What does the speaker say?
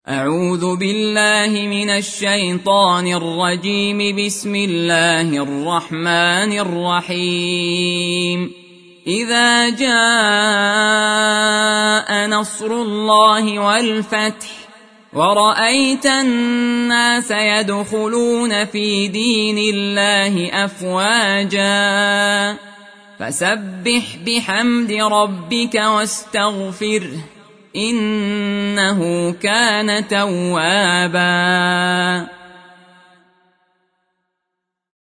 أعوذ بالله من الشيطان الرجيم. بسم الله الرحمن الرحيم. إذا جاء نصر الله والفتح ورأيت الناس يدخلون في دين الله أفواجا فسبح بحمد ربك واستغفره إنه كان توابا.